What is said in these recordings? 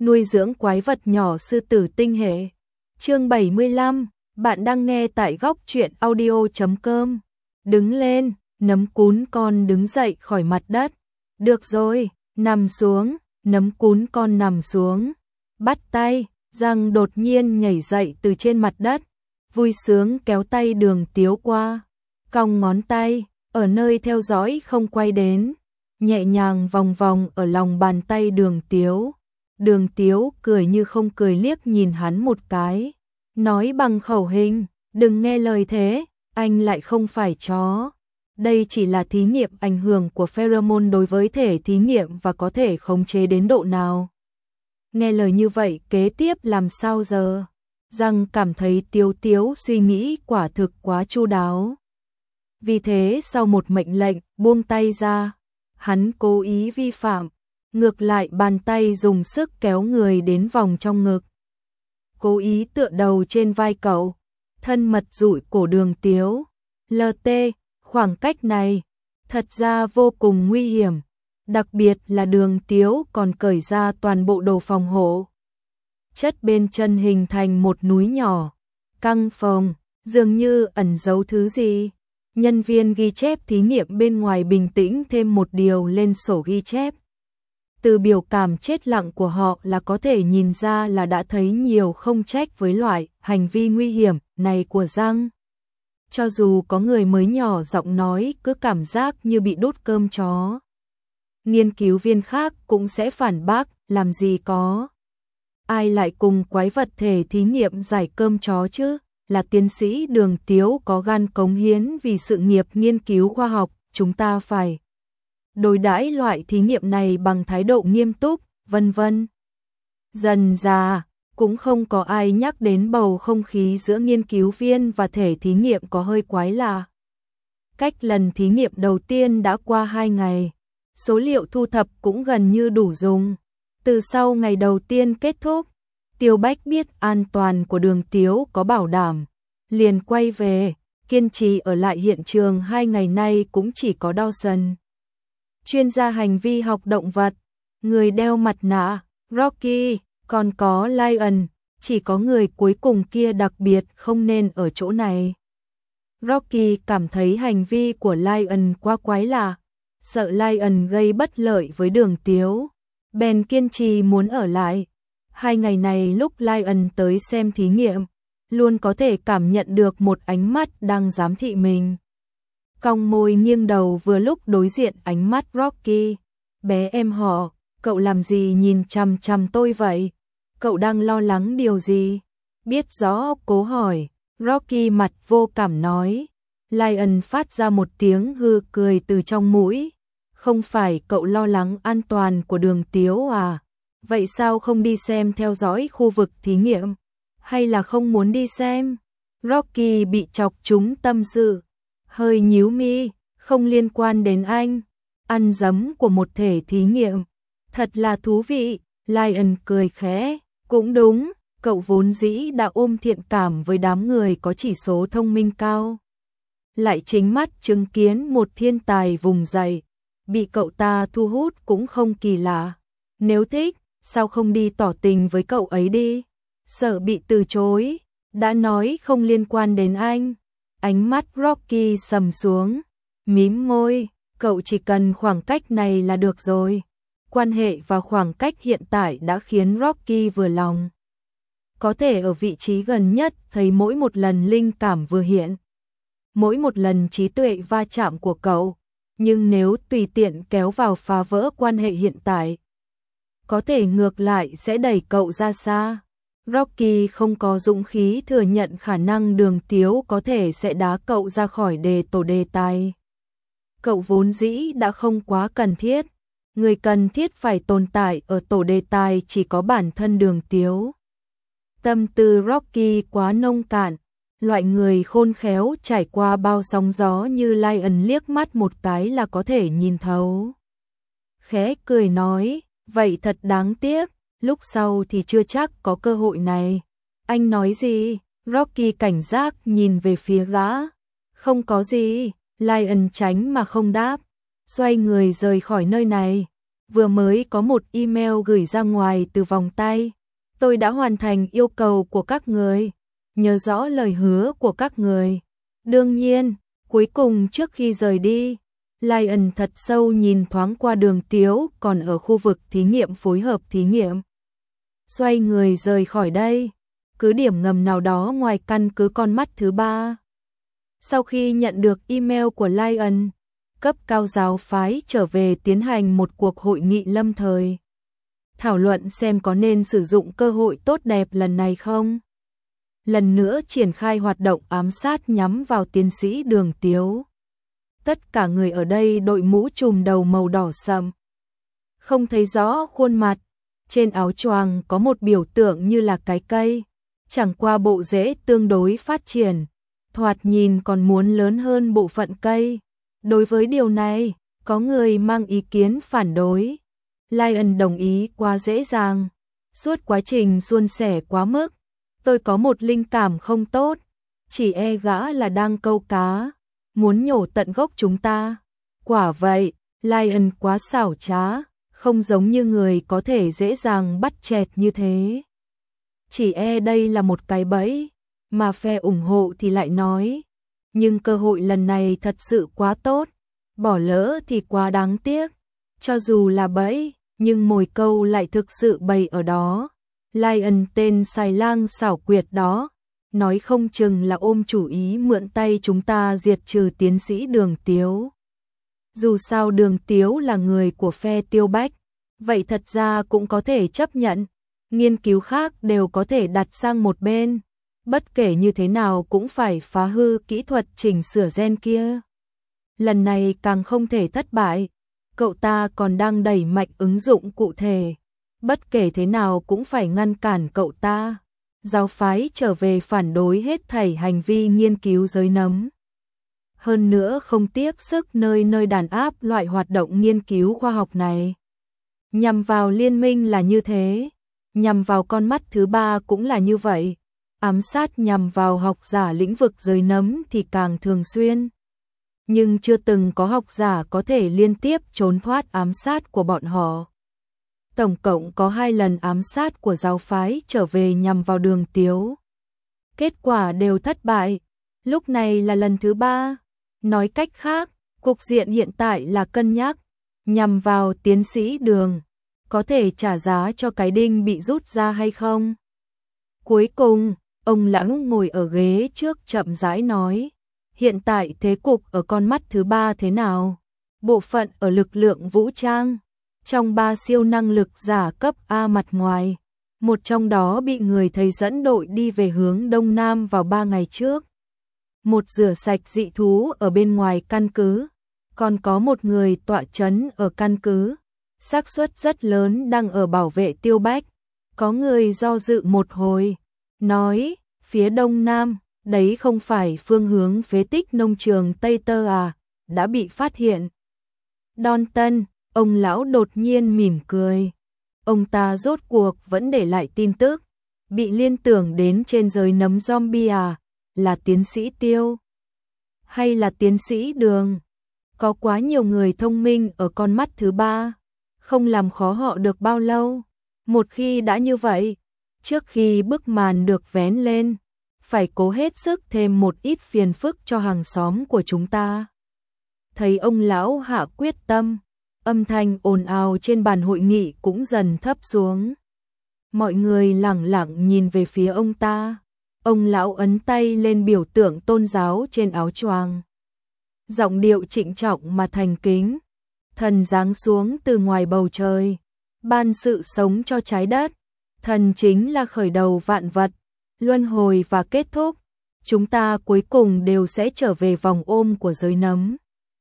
nuôi dưỡng quái vật nhỏ sư tử tinh hệ. Chương 75, bạn đang nghe tại góc truyện audio.com. Đứng lên, nấm cún con đứng dậy khỏi mặt đất. Được rồi, nằm xuống, nấm cún con nằm xuống. Bắt tay, Giang đột nhiên nhảy dậy từ trên mặt đất, vui sướng kéo tay Đường Tiếu qua, cong ngón tay, ở nơi theo dõi không quay đến, nhẹ nhàng vòng vòng ở lòng bàn tay Đường Tiếu. Đường Tiếu cười như không cười liếc nhìn hắn một cái, nói bằng khẩu hình, đừng nghe lời thế, anh lại không phải chó. Đây chỉ là thí nghiệm ảnh hưởng của pheromone đối với thể thí nghiệm và có thể khống chế đến độ nào. Nghe lời như vậy kế tiếp làm sao giờ? Giang cảm thấy Tiếu suy nghĩ quả thực quá chu đáo. Vì thế sau một mệnh lệnh buông tay ra, hắn cố ý vi phạm, ngược lại bàn tay dùng sức kéo người đến vòng trong ngực. Cố ý tựa đầu trên vai cậu, thân mật dụi cổ Đường Tiếu. LT, khoảng cách này thật ra vô cùng nguy hiểm, đặc biệt là Đường Tiếu còn cởi ra toàn bộ đồ phòng hộ. Chất bên chân hình thành một núi nhỏ, căng phồng, dường như ẩn giấu thứ gì. Nhân viên ghi chép thí nghiệm bên ngoài bình tĩnh thêm một điều lên sổ ghi chép. Từ biểu cảm chết lặng của họ là có thể nhìn ra là đã thấy nhiều không trách với loại hành vi nguy hiểm này của Giang. Cho dù có người mới nhỏ giọng nói cứ cảm giác như bị đút cơm chó. Nghiên cứu viên khác cũng sẽ phản bác, làm gì có. Ai lại cùng quái vật thể thí nghiệm giải cơm chó chứ, là tiến sĩ Đường Tiếu có gan cống hiến vì sự nghiệp nghiên cứu khoa học, chúng ta phải đối đãi loại thí nghiệm này bằng thái độ nghiêm túc, vân vân. Dần dà, cũng không có ai nhắc đến bầu không khí giữa nghiên cứu viên và thể thí nghiệm có hơi quái lạ. Cách lần thí nghiệm đầu tiên đã qua 2 ngày, số liệu thu thập cũng gần như đủ dùng. Từ sau ngày đầu tiên kết thúc, Tiêu Bách biết an toàn của Đường Tiếu có bảo đảm, liền quay về, kiên trì ở lại hiện trường 2 ngày nay cũng chỉ có Dawson. Chuyên gia hành vi học động vật, người đeo mặt nạ, Rocky, còn có Lion, chỉ có người cuối cùng kia đặc biệt không nên ở chỗ này. Rocky cảm thấy hành vi của Lion quá quái lạ, sợ Lion gây bất lợi với Đường Tiếu, bèn kiên trì muốn ở lại. 2 ngày này lúc Lion tới xem thí nghiệm, luôn có thể cảm nhận được một ánh mắt đang giám thị mình. Cong môi nghiêng đầu vừa lúc đối diện ánh mắt Rocky. Bé em họ, cậu làm gì nhìn chằm chằm tôi vậy? Cậu đang lo lắng điều gì? Biết rõ cố hỏi, Rocky mặt vô cảm nói. Lion phát ra một tiếng hư cười từ trong mũi. Không phải cậu lo lắng an toàn của Đường Tiếu à? Vậy sao không đi xem theo dõi khu vực thí nghiệm? Hay là không muốn đi xem? Rocky bị chọc trúng tâm sự, hơi nhíu mi, không liên quan đến anh. Ăn dấm của một thể thí nghiệm, thật là thú vị. Lion cười khẽ, cũng đúng, cậu vốn dĩ đã ôm thiện cảm với đám người có chỉ số thông minh cao. Lại chính mắt chứng kiến một thiên tài vùng dậy, bị cậu ta thu hút cũng không kỳ lạ. Nếu thích, sao không đi tỏ tình với cậu ấy đi? Sợ bị từ chối, đã nói không liên quan đến anh. Ánh mắt Rocky sầm xuống, mím môi, cậu chỉ cần khoảng cách này là được rồi. Quan hệ và khoảng cách hiện tại đã khiến Rocky vừa lòng. Có thể ở vị trí gần nhất thấy mỗi một lần linh cảm vừa hiện, mỗi một lần trí tuệ va chạm của cậu, nhưng nếu tùy tiện kéo vào phá vỡ quan hệ hiện tại, có thể ngược lại sẽ đẩy cậu ra xa. Rocky không có dũng khí thừa nhận khả năng Đường Tiếu có thể sẽ đá cậu ra khỏi tổ đề tài. Cậu vốn dĩ đã không quá cần thiết, người cần thiết phải tồn tại ở tổ đề tài chỉ có bản thân Đường Tiếu. Tâm tư Rocky quá nông cạn, loại người khôn khéo trải qua bao sóng gió như Lion liếc mắt một cái là có thể nhìn thấu. Khẽ cười nói, vậy thật đáng tiếc, lúc sau thì chưa chắc có cơ hội này. Anh nói gì? Rocky cảnh giác nhìn về phía gã. Không có gì, Lion tránh mà không đáp, xoay người rời khỏi nơi này. vừa mới có một email gửi ra ngoài từ vòng tay. Tôi đã hoàn thành yêu cầu của các người, nhớ rõ lời hứa của các người. Đương nhiên, cuối cùng trước khi rời đi, Lion thật sâu nhìn thoáng qua Đường Tiếu còn ở khu vực thí nghiệm phối hợp thí nghiệm. Xoay người rời khỏi đây, cứ điểm ngầm nào đó ngoài căn cứ con mắt thứ ba. Sau khi nhận được email của Lion, cấp cao giáo phái trở về tiến hành một cuộc hội nghị lâm thời. Thảo luận xem có nên sử dụng cơ hội tốt đẹp lần này không. Lần nữa triển khai hoạt động ám sát nhắm vào tiến sĩ Đường Tiếu. Tất cả người ở đây đội mũ trùm đầu màu đỏ sậm. Không thấy rõ khuôn mặt, trên áo choàng có một biểu tượng như là cái cây, chẳng qua bộ rễ tương đối phát triển, thoạt nhìn còn muốn lớn hơn bộ phận cây. Đối với điều này, có người mang ý kiến phản đối. Lion đồng ý quá dễ dàng, suốt quá trình suôn sẻ quá mức. Tôi có một linh cảm không tốt, chỉ e gã là đang câu cá, muốn nhổ tận gốc chúng ta. Quả vậy, Lion quá xảo trá, không giống như người có thể dễ dàng bắt chẹt như thế. Chỉ e đây là một cái bẫy, mà phe ủng hộ thì lại nói. Nhưng cơ hội lần này thật sự quá tốt, bỏ lỡ thì quá đáng tiếc. Cho dù là bẫy, nhưng mồi câu lại thực sự bày ở đó. Lion tên xài lang xảo quyệt đó, nói không chừng là ôm chủ ý mượn tay chúng ta diệt trừ tiến sĩ Đường Tiếu. Dù sao Đường Tiếu là người của phe Tiêu Bách, vậy thật ra cũng có thể chấp nhận. Nghiên cứu khác đều có thể đặt sang một bên. Bất kể như thế nào cũng phải phá hư kỹ thuật chỉnh sửa gen kia. Lần này càng không thể thất bại. Cậu ta còn đang đẩy mạnh ứng dụng cụ thể. Bất kể thế nào cũng phải ngăn cản cậu ta. Giáo phái trở về phản đối hết thảy hành vi nghiên cứu giới nấm. Hơn nữa không tiếc sức nơi nơi đàn áp loại hoạt động nghiên cứu khoa học này. Nhằm vào liên minh là như thế, nhằm vào con mắt thứ ba cũng là như vậy. Ám sát nhằm vào học giả lĩnh vực giới nấm thì càng thường xuyên. Nhưng chưa từng có học giả có thể liên tiếp trốn thoát ám sát của bọn họ. Tổng cộng có 2 lần ám sát của giáo phái trở về nhằm vào Đường Tiếu. Kết quả đều thất bại. Lúc này là lần thứ 3. Nói cách khác, cục diện hiện tại là cân nhắc nhằm vào tiến sĩ Đường. Có thể trả giá cho cái đinh bị rút ra hay không? Cuối cùng, ông lão ngồi ở ghế trước chậm rãi nói. Hiện tại thế cục ở con mắt thứ 3 thế nào? Bộ phận ở lực lượng vũ trang. Trong 3 siêu năng lực giả cấp A mặt ngoài, một trong đó bị người thầy dẫn đội đi về hướng Đông Nam vào 3 ngày trước. Một rửa sạch dị thú ở bên ngoài căn cứ, còn có một người tọa trấn ở căn cứ. Xác suất rất lớn đang ở bảo vệ Tiêu Bách. Có người do dự một hồi, nói, phía Đông Nam, đấy không phải phương hướng phế tích nông trường Tây Tơ à, đã bị phát hiện. Đon Tân, ông lão đột nhiên mỉm cười. Ông ta rốt cuộc vẫn để lại tin tức, bị liên tưởng đến trên giới nấm zombie à, là tiến sĩ Tiêu, hay là tiến sĩ Đường. Có quá nhiều người thông minh ở con mắt thứ 3, không làm khó họ được bao lâu. Một khi đã như vậy, trước khi bức màn được vén lên, phải cố hết sức thêm một ít phiền phức cho hàng xóm của chúng ta. Thấy ông lão hạ quyết tâm, âm thanh ồn ào trên bàn hội nghị cũng dần thấp xuống. Mọi người lẳng lặng nhìn về phía ông ta. Ông lão ấn tay lên biểu tượng tôn giáo trên áo choàng. Giọng điệu trịnh trọng mà thành kính. Thần giáng xuống từ ngoài bầu trời, ban sự sống cho trái đất. Thần chính là khởi đầu vạn vật, luân hồi và kết thúc. Chúng ta cuối cùng đều sẽ trở về vòng ôm của giới nấm.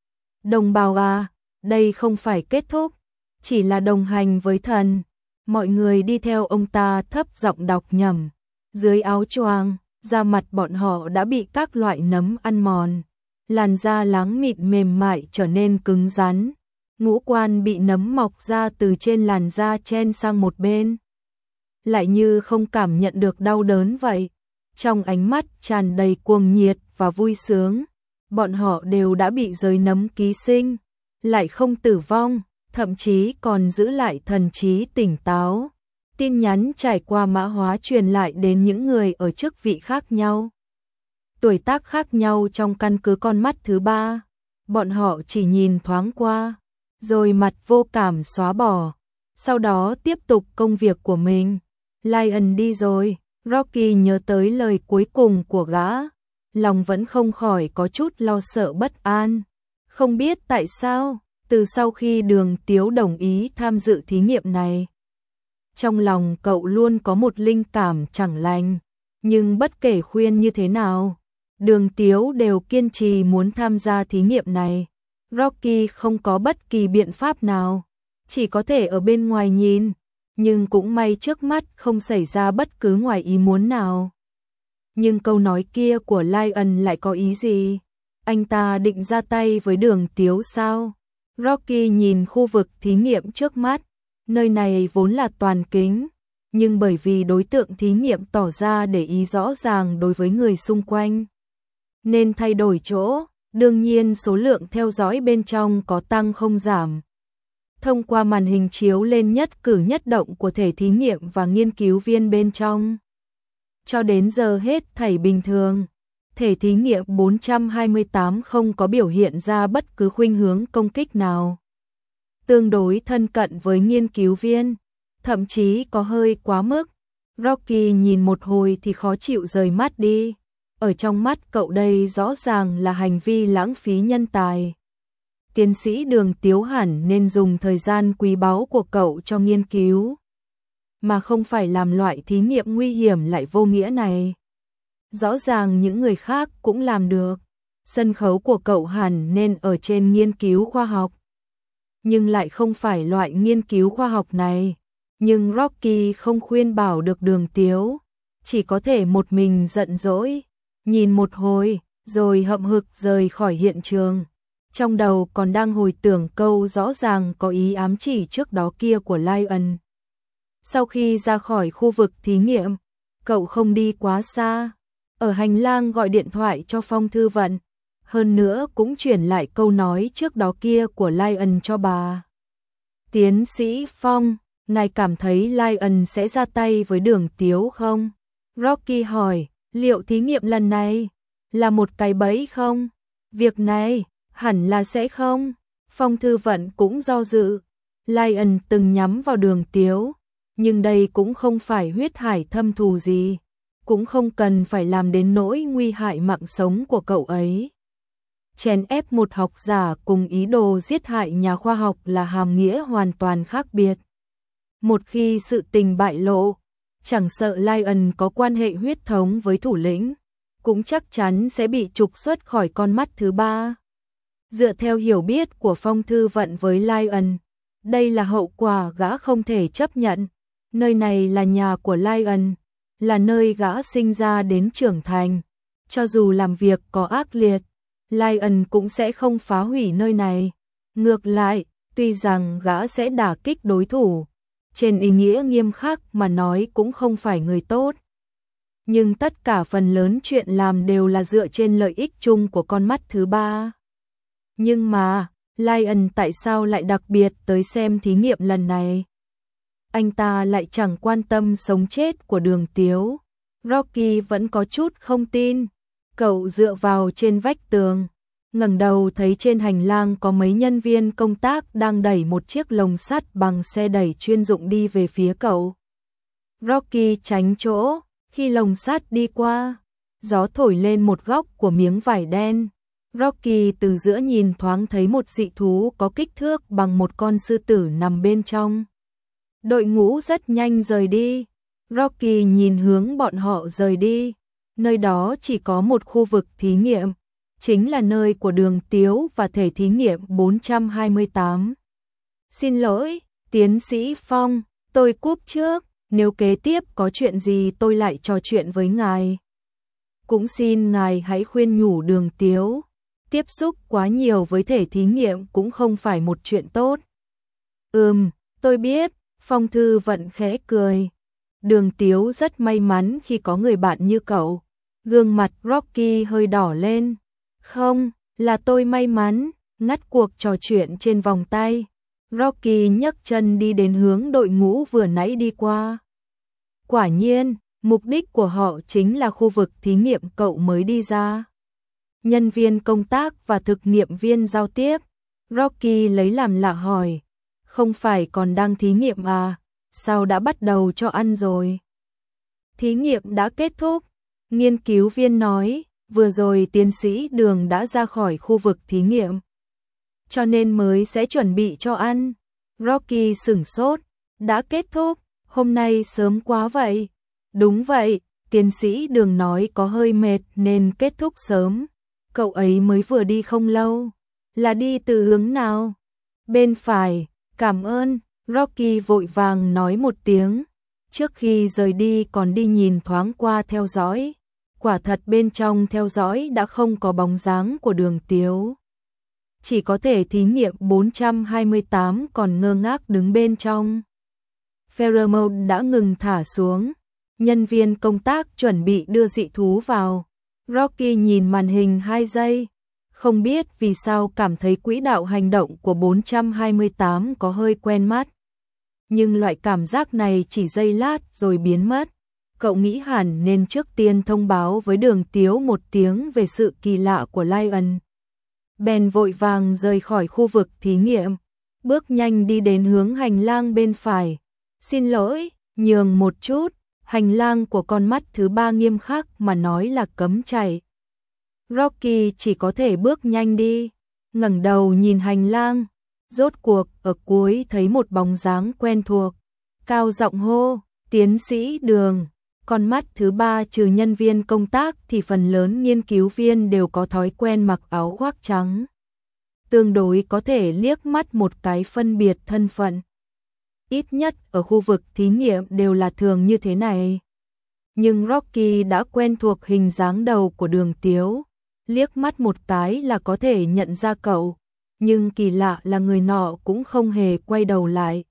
Đồng bào à, đây không phải kết thúc, chỉ là đồng hành với thần. Mọi người đi theo ông ta thấp giọng đọc nhẩm. Dưới áo choàng, da mặt bọn họ đã bị các loại nấm ăn mòn. Làn da láng mịn mềm mại trở nên cứng rắn. Ngũ quan bị nấm mọc ra từ trên làn da chen sang một bên. Lại như không cảm nhận được đau đớn vậy. Trong ánh mắt tràn đầy cuồng nhiệt và vui sướng. Bọn họ đều đã bị giới nấm ký sinh, lại không tử vong, thậm chí còn giữ lại thần trí tỉnh táo. Tin nhắn trải qua mã hóa truyền lại đến những người ở chức vị khác nhau, tuổi tác khác nhau trong căn cứ con mắt thứ ba. Bọn họ chỉ nhìn thoáng qua, rồi mặt vô cảm xóa bỏ, sau đó tiếp tục công việc của mình. Lion đi rồi, Rocky nhớ tới lời cuối cùng của gã, lòng vẫn không khỏi có chút lo sợ bất an. Không biết tại sao, từ sau khi Đường Tiếu đồng ý tham dự thí nghiệm này, trong lòng cậu luôn có một linh cảm chẳng lành, nhưng bất kể khuyên như thế nào, Đường Tiếu đều kiên trì muốn tham gia thí nghiệm này. Rocky không có bất kỳ biện pháp nào, chỉ có thể ở bên ngoài nhìn, nhưng cũng may trước mắt không xảy ra bất cứ ngoài ý muốn nào. Nhưng câu nói kia của Lion lại có ý gì? Anh ta định ra tay với Đường Tiếu sao? Rocky nhìn khu vực thí nghiệm trước mắt, nơi này vốn là toàn kính, nhưng bởi vì đối tượng thí nghiệm tỏ ra để ý rõ ràng đối với người xung quanh, nên thay đổi chỗ, đương nhiên số lượng theo dõi bên trong có tăng không giảm. Thông qua màn hình chiếu lên nhất cử nhất động của thể thí nghiệm và nghiên cứu viên bên trong. Cho đến giờ hết thảy bình thường, thể thí nghiệm 428 không có biểu hiện ra bất cứ khuynh hướng công kích nào. Tương đối thân cận với nghiên cứu viên, thậm chí có hơi quá mức. Rocky nhìn một hồi thì khó chịu rời mắt đi. Ở trong mắt cậu đây rõ ràng là hành vi lãng phí nhân tài. Tiến sĩ Đường Tiếu hẳn nên dùng thời gian quý báu của cậu cho nghiên cứu, mà không phải làm loại thí nghiệm nguy hiểm lại vô nghĩa này. Rõ ràng những người khác cũng làm được. Sân khấu của cậu hẳn nên ở trên nghiên cứu khoa học, nhưng lại không phải loại nghiên cứu khoa học này. Nhưng Rocky không khuyên bảo được Đường Tiếu, chỉ có thể một mình giận dỗi, nhìn một hồi, rồi hậm hực rời khỏi hiện trường. Trong đầu còn đang hồi tưởng câu rõ ràng có ý ám chỉ trước đó kia của Lion. Sau khi ra khỏi khu vực thí nghiệm, cậu không đi quá xa, ở hành lang gọi điện thoại cho Phong Thư Vận, hơn nữa cũng chuyển lại câu nói trước đó kia của Lion cho bà. Tiến sĩ Phong, ngài cảm thấy Lion sẽ ra tay với Đường Tiếu không? Rocky hỏi, liệu thí nghiệm lần này là một cái bẫy không? Việc này hẳn là sẽ không. Phong Thư Vận cũng do dự. Lion từng nhắm vào Đường Tiếu, nhưng đây cũng không phải huyết hải thâm thù gì, cũng không cần phải làm đến nỗi nguy hại mạng sống của cậu ấy. Chèn ép một học giả cùng ý đồ giết hại nhà khoa học là hàm nghĩa hoàn toàn khác biệt. Một khi sự tình bại lộ, chẳng sợ Lion có quan hệ huyết thống với thủ lĩnh, cũng chắc chắn sẽ bị trục xuất khỏi con mắt thứ ba. Dựa theo hiểu biết của Phong Thư Vận với Lion, đây là hậu quả gã không thể chấp nhận. Nơi này là nhà của Lion, là nơi gã sinh ra đến trưởng thành. Cho dù làm việc có ác liệt, Lion cũng sẽ không phá hủy nơi này. Ngược lại, tuy rằng gã sẽ đả kích đối thủ, trên ý nghĩa nghiêm khắc mà nói cũng không phải người tốt. Nhưng tất cả phần lớn chuyện làm đều là dựa trên lợi ích chung của con mắt thứ ba. Nhưng mà, Lion tại sao lại đặc biệt tới xem thí nghiệm lần này? Anh ta lại chẳng quan tâm sống chết của Đường Tiếu. Rocky vẫn có chút không tin. Cậu dựa vào trên vách tường, ngẩng đầu thấy trên hành lang có mấy nhân viên công tác đang đẩy một chiếc lồng sắt bằng xe đẩy chuyên dụng đi về phía cậu. Rocky tránh chỗ, khi lồng sắt đi qua, gió thổi lên một góc của miếng vải đen. Rocky từ giữa nhìn thoáng thấy một dị thú có kích thước bằng một con sư tử nằm bên trong. Đội ngũ rất nhanh rời đi. Rocky nhìn hướng bọn họ rời đi. Nơi đó chỉ có một khu vực thí nghiệm, chính là nơi của Đường Tiếu và thể thí nghiệm 428. Xin lỗi, tiến sĩ Phong, tôi cúp trước, nếu kế tiếp có chuyện gì tôi lại trò chuyện với ngài. Cũng xin ngài hãy khuyên nhủ Đường Tiếu, tiếp xúc quá nhiều với thể thí nghiệm cũng không phải một chuyện tốt. Tôi biết, Phong Thư Vận khẽ cười. Đường Tiếu rất may mắn khi có người bạn như cậu. Gương mặt Rocky hơi đỏ lên. Không, là tôi may mắn, ngắt cuộc trò chuyện trên vòng tay. Rocky nhấc chân đi đến hướng đội ngũ vừa nãy đi qua. Quả nhiên, mục đích của họ chính là khu vực thí nghiệm cậu mới đi ra. Nhân viên công tác và thực nghiệm viên giao tiếp. Rocky lấy làm lạ hỏi, không phải còn đang thí nghiệm à, sao đã bắt đầu cho ăn rồi? Thí nghiệm đã kết thúc, nghiên cứu viên nói, vừa rồi tiến sĩ Đường đã ra khỏi khu vực thí nghiệm, cho nên mới sẽ chuẩn bị cho ăn. Rocky sửng sốt, đã kết thúc, hôm nay sớm quá vậy. Đúng vậy, tiến sĩ Đường nói có hơi mệt nên kết thúc sớm. Cậu ấy mới vừa đi không lâu. Là đi từ hướng nào? Bên phải, cảm ơn. Rocky vội vàng nói một tiếng. Trước khi rời đi còn đi nhìn thoáng qua theo dõi. Quả thật bên trong theo dõi đã không có bóng dáng của Đường Tiếu. Chỉ có thể thí nghiệm 428 còn ngơ ngác đứng bên trong. Pheromone đã ngừng thả xuống. Nhân viên công tác chuẩn bị đưa dị thú vào. Rocky nhìn màn hình 2 giây. Không biết vì sao cảm thấy quỹ đạo hành động của 428 có hơi quen mắt. Nhưng loại cảm giác này chỉ giây lát rồi biến mất. Cậu nghĩ hẳn nên trước tiên thông báo với Đường Tiếu một tiếng về sự kỳ lạ của Lion. Bèn vội vàng rời khỏi khu vực thí nghiệm, bước nhanh đi đến hướng hành lang bên phải. Xin lỗi, nhường một chút, hành lang của con mắt thứ 3 nghiêm khắc mà nói là cấm chạy. Rocky chỉ có thể bước nhanh đi, ngẩng đầu nhìn hành lang, rốt cuộc ở cuối thấy một bóng dáng quen thuộc, cao giọng hô, tiến sĩ Đường. Con mắt thứ 3 trừ nhân viên công tác thì phần lớn nghiên cứu viên đều có thói quen mặc áo khoác trắng. Tương đối có thể liếc mắt một cái phân biệt thân phận. Ít nhất ở khu vực thí nghiệm đều là thường như thế này. Nhưng Rocky đã quen thuộc hình dáng đầu của Đường Tiếu. Liếc mắt một cái là có thể nhận ra cậu. Nhưng kỳ lạ là người nọ cũng không hề quay đầu lại.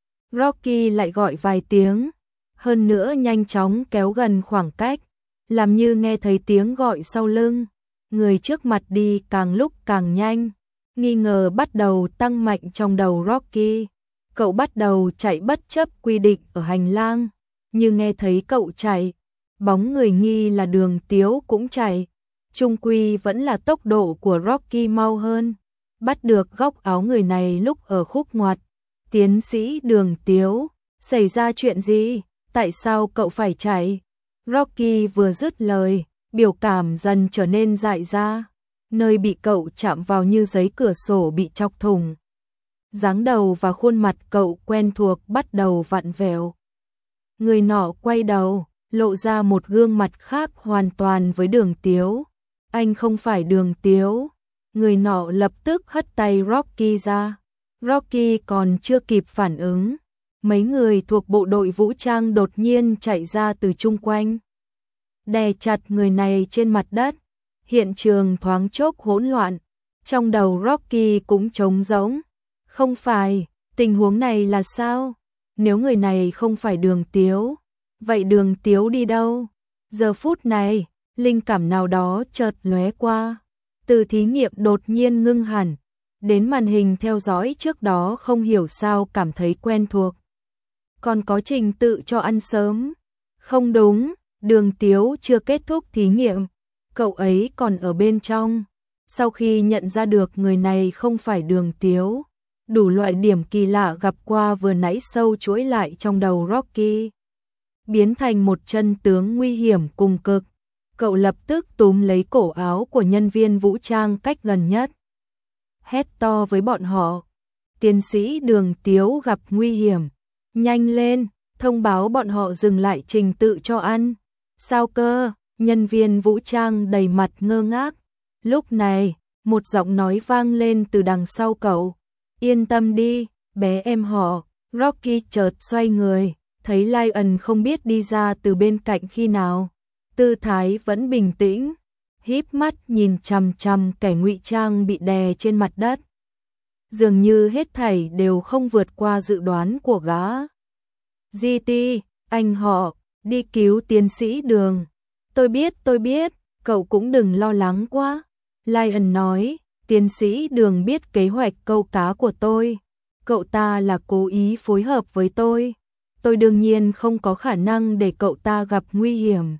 Rocky lại gọi vài tiếng. Hơn nữa nhanh chóng kéo gần khoảng cách, làm như nghe thấy tiếng gọi sau lưng. Người trước mặt đi càng lúc càng nhanh, nghi ngờ bắt đầu tăng mạnh trong đầu Rocky. Cậu bắt đầu chạy bất chấp quy định ở hành lang, như nghe thấy cậu chạy, bóng người nghi là Đường Tiếu cũng chạy. Chung quy vẫn là tốc độ của Rocky mau hơn, bắt được góc áo người này lúc ở khúc ngoặt. Tiến sĩ Đường Tiếu, xảy ra chuyện gì? Tại sao cậu phải chạy? Rocky vừa dứt lời, biểu cảm dần trở nên dại ra. Nơi bị cậu chạm vào như giấy cửa sổ bị chọc thủng. Dáng đầu và khuôn mặt cậu quen thuộc bắt đầu vặn vẹo. Người nọ quay đầu, lộ ra một gương mặt khác hoàn toàn với Đường Tiếu. Anh không phải Đường Tiếu. Người nọ lập tức hất tay Rocky ra. Rocky còn chưa kịp phản ứng. Mấy người thuộc bộ đội vũ trang đột nhiên chạy ra từ chung quanh, đè chặt người này trên mặt đất. Hiện trường thoáng chốc hỗn loạn, trong đầu Rocky cũng trống rỗng. Không phải, tình huống này là sao? Nếu người này không phải Đường Tiếu, vậy Đường Tiếu đi đâu? Giờ phút này, linh cảm nào đó chợt lóe qua, từ thí nghiệm đột nhiên ngưng hẳn, đến màn hình theo dõi trước đó không hiểu sao cảm thấy quen thuộc. Còn có trình tự cho ăn sớm. Không đúng, Đường Tiếu chưa kết thúc thí nghiệm, cậu ấy còn ở bên trong. Sau khi nhận ra được người này không phải Đường Tiếu, đủ loại điểm kỳ lạ gặp qua vừa nãy sâu chuỗi lại trong đầu Rocky, biến thành một chân tướng nguy hiểm cùng cực. Cậu lập tức túm lấy cổ áo của nhân viên vũ trang cách gần nhất, hét to với bọn họ, tiến sĩ Đường Tiếu gặp nguy hiểm. Nhanh lên, thông báo bọn họ dừng lại trình tự cho ăn. Sao cơ? Nhân viên vũ trang đầy mặt ngơ ngác. Lúc này, một giọng nói vang lên từ đằng sau cậu. Yên tâm đi, bé em họ. Rocky chợt xoay người, thấy Lion không biết đi ra từ bên cạnh khi nào. Tư thái vẫn bình tĩnh, híp mắt nhìn chằm chằm kẻ ngụy trang bị đè trên mặt đất. Dường như hết thảy đều không vượt qua dự đoán của gã. GT, anh họ, đi cứu tiến sĩ Đường. Tôi biết, cậu cũng đừng lo lắng quá. Lion nói, tiến sĩ Đường biết kế hoạch câu cá của tôi. cậu ta là cố ý phối hợp với tôi đương nhiên không có khả năng để cậu ta gặp nguy hiểm.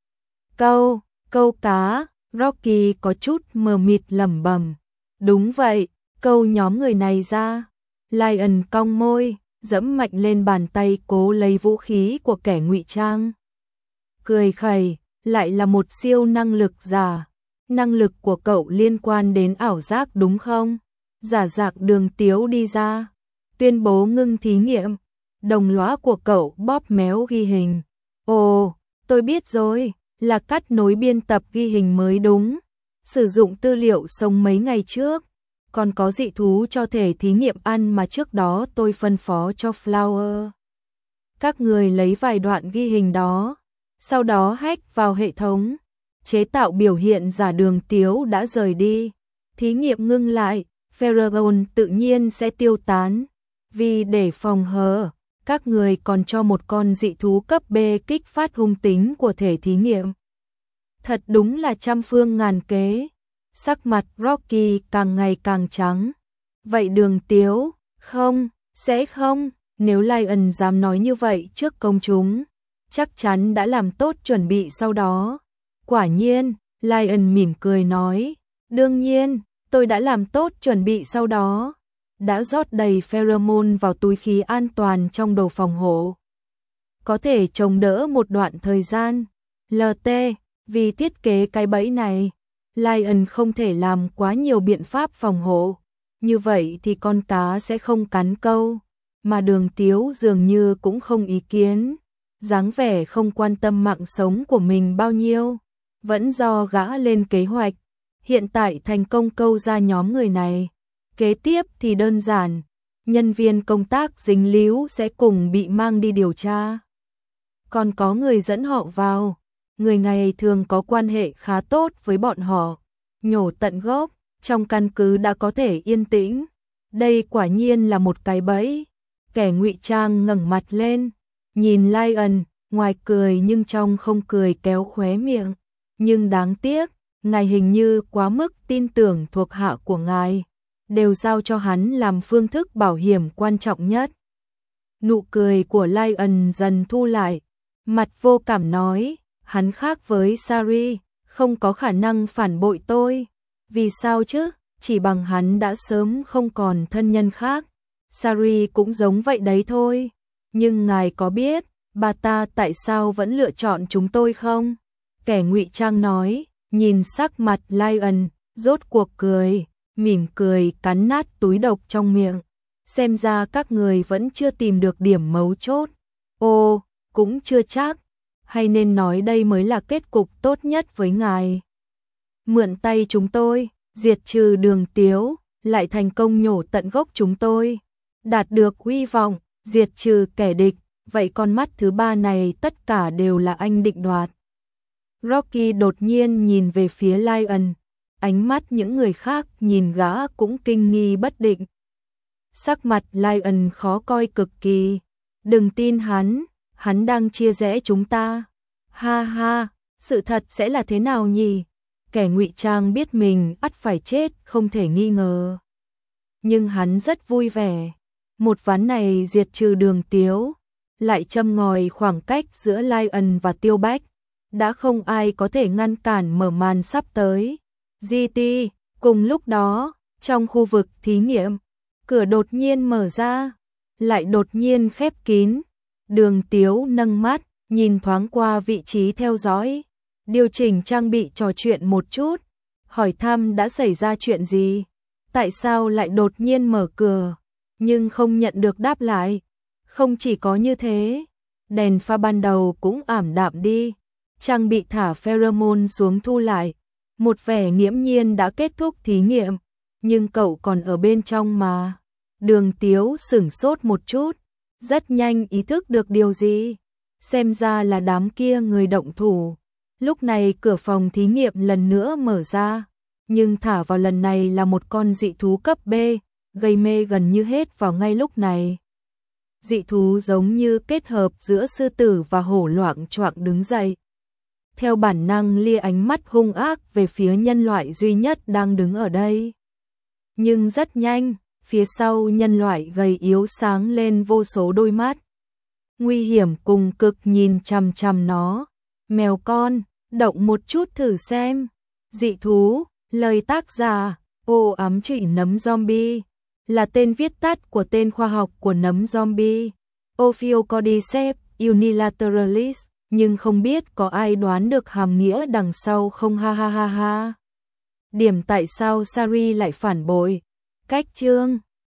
Câu cá, Rocky có chút mờ mịt lẩm bẩm. Đúng vậy, câu nhóm người này ra. Lion cong môi, giẫm mạnh lên bàn tay cố lấy vũ khí của kẻ ngụy trang. Cười khẩy, lại là một siêu năng lực giả. Năng lực của cậu liên quan đến ảo giác đúng không? Giả dạng Đường Tiếu đi ra, tuyên bố ngưng thí nghiệm. Đồng lõa của cậu bóp méo ghi hình. Ồ, tôi biết rồi, là cắt nối biên tập ghi hình mới đúng. Sử dụng tư liệu sống mấy ngày trước. Còn có dị thú cho thể thí nghiệm ăn mà trước đó tôi phân phó cho Flower. Các người lấy vài đoạn ghi hình đó, sau đó hack vào hệ thống, chế tạo biểu hiện giả Đường Tiếu đã rời đi. Thí nghiệm ngưng lại, pheromone tự nhiên sẽ tiêu tán. Vì để phòng hờ, các người còn cho một con dị thú cấp B kích phát hung tính của thể thí nghiệm. Thật đúng là trăm phương ngàn kế. Sắc mặt Rocky càng ngày càng trắng. Vậy Đường Tiếu, sẽ không, nếu Lion dám nói như vậy trước công chúng, chắc chắn đã làm tốt chuẩn bị sau đó. Quả nhiên, Lion mỉm cười nói, đương nhiên, tôi đã làm tốt chuẩn bị sau đó. Đã rót đầy pheromone vào túi khí an toàn trong đồ phòng hộ. Có thể chống đỡ một đoạn thời gian. LT, vì thiết kế cái bẫy này, Lion không thể làm quá nhiều biện pháp phòng hộ. Như vậy thì con cá sẽ không cắn câu. Mà Đường Tiếu dường như cũng không ý kiến. Dáng vẻ không quan tâm mạng sống của mình bao nhiêu. Vẫn do gã lên kế hoạch. Hiện tại thành công câu ra nhóm người này. Kế tiếp thì đơn giản, nhân viên công tác dính líu sẽ cùng bị mang đi điều tra. Còn có người dẫn họ vào, người này thường có quan hệ khá tốt với bọn họ, nhổ tận gốc, trong căn cứ đã có thể yên tĩnh. Đây quả nhiên là một cái bẫy. Kẻ ngụy trang ngẩng mặt lên, nhìn Lion, ngoài cười nhưng trong không cười kéo khóe miệng. Nhưng đáng tiếc, ngài hình như quá mức tin tưởng thuộc hạ của ngài. Đều giao cho hắn làm phương thức bảo hiểm quan trọng nhất. Nụ cười của Lion dần thu lại, mặt vô cảm nói, hắn khác với Sari, không có khả năng phản bội tôi. Vì sao chứ, chỉ bằng hắn đã sớm không còn thân nhân khác. Sari cũng giống vậy đấy thôi. Nhưng ngài có biết, bà ta tại sao vẫn lựa chọn chúng tôi không? Kẻ ngụy trang nói, nhìn sắc mặt Lion, rốt cuộc cười. Mỉm cười cắn nát túi độc trong miệng. Xem ra các người vẫn chưa tìm được điểm mấu chốt. Ô, cũng chưa chắc. Hay nên nói đây mới là kết cục tốt nhất với ngài. Mượn tay chúng tôi, diệt trừ Đường Tiếu, lại thành công nhổ tận gốc chúng tôi. Đạt được hy vọng, diệt trừ kẻ địch. Vậy con mắt thứ ba này tất cả đều là anh định đoạt. Rocky đột nhiên nhìn về phía Lion. Ánh mắt những người khác nhìn gã cũng kinh nghi bất định. Sắc mặt Lion khó coi cực kỳ. Đừng tin hắn đang chia rẽ chúng ta. Ha ha, sự thật sẽ là thế nào nhỉ? Kẻ ngụy trang biết mình ắt phải chết không thể nghi ngờ. Nhưng hắn rất vui vẻ. Một ván này diệt trừ Đường Tiếu, lại châm ngòi khoảng cách giữa Lion và Tiêu Bách. Đã không ai có thể ngăn cản mở màn sắp tới. GT, cùng lúc đó, trong khu vực thí nghiệm, cửa đột nhiên mở ra, lại đột nhiên khép kín. Đường Tiếu nâng mắt, nhìn thoáng qua vị trí theo dõi, điều chỉnh trang bị trò chuyện một chút, hỏi thăm đã xảy ra chuyện gì, tại sao lại đột nhiên mở cửa, nhưng không nhận được đáp lại. Không chỉ có như thế, đèn pha ban đầu cũng ảm đạm đi, trang bị thả pheromone xuống thu lại. Một vẻ nghiễm nhiên đã kết thúc thí nghiệm, nhưng cậu còn ở bên trong mà. Đường Tiếu sửng sốt một chút, rất nhanh ý thức được điều gì. Xem ra là đám kia người động thủ. Lúc này cửa phòng thí nghiệm lần nữa mở ra, nhưng thả vào lần này là một con dị thú cấp B, gây mê gần như hết vào ngay lúc này. Dị thú giống như kết hợp giữa sư tử và hổ loạng choạng đứng dậy. Theo bản năng lia ánh mắt hung ác về phía nhân loại duy nhất đang đứng ở đây. Nhưng rất nhanh, phía sau nhân loại gầy yếu sáng lên vô số đôi mắt. Nguy hiểm cùng cực nhìn chằm chằm nó. Mèo con, động một chút thử xem. Dị thú, lời tác giả, ô ám chỉ nấm zombie, là tên viết tắt của tên khoa học của nấm zombie, Ophiocordyceps unilateralis, nhưng không biết có ai đoán được hàm nghĩa đằng sau không ha ha ha ha. Điểm tại sao Sari lại phản bội. Cách chương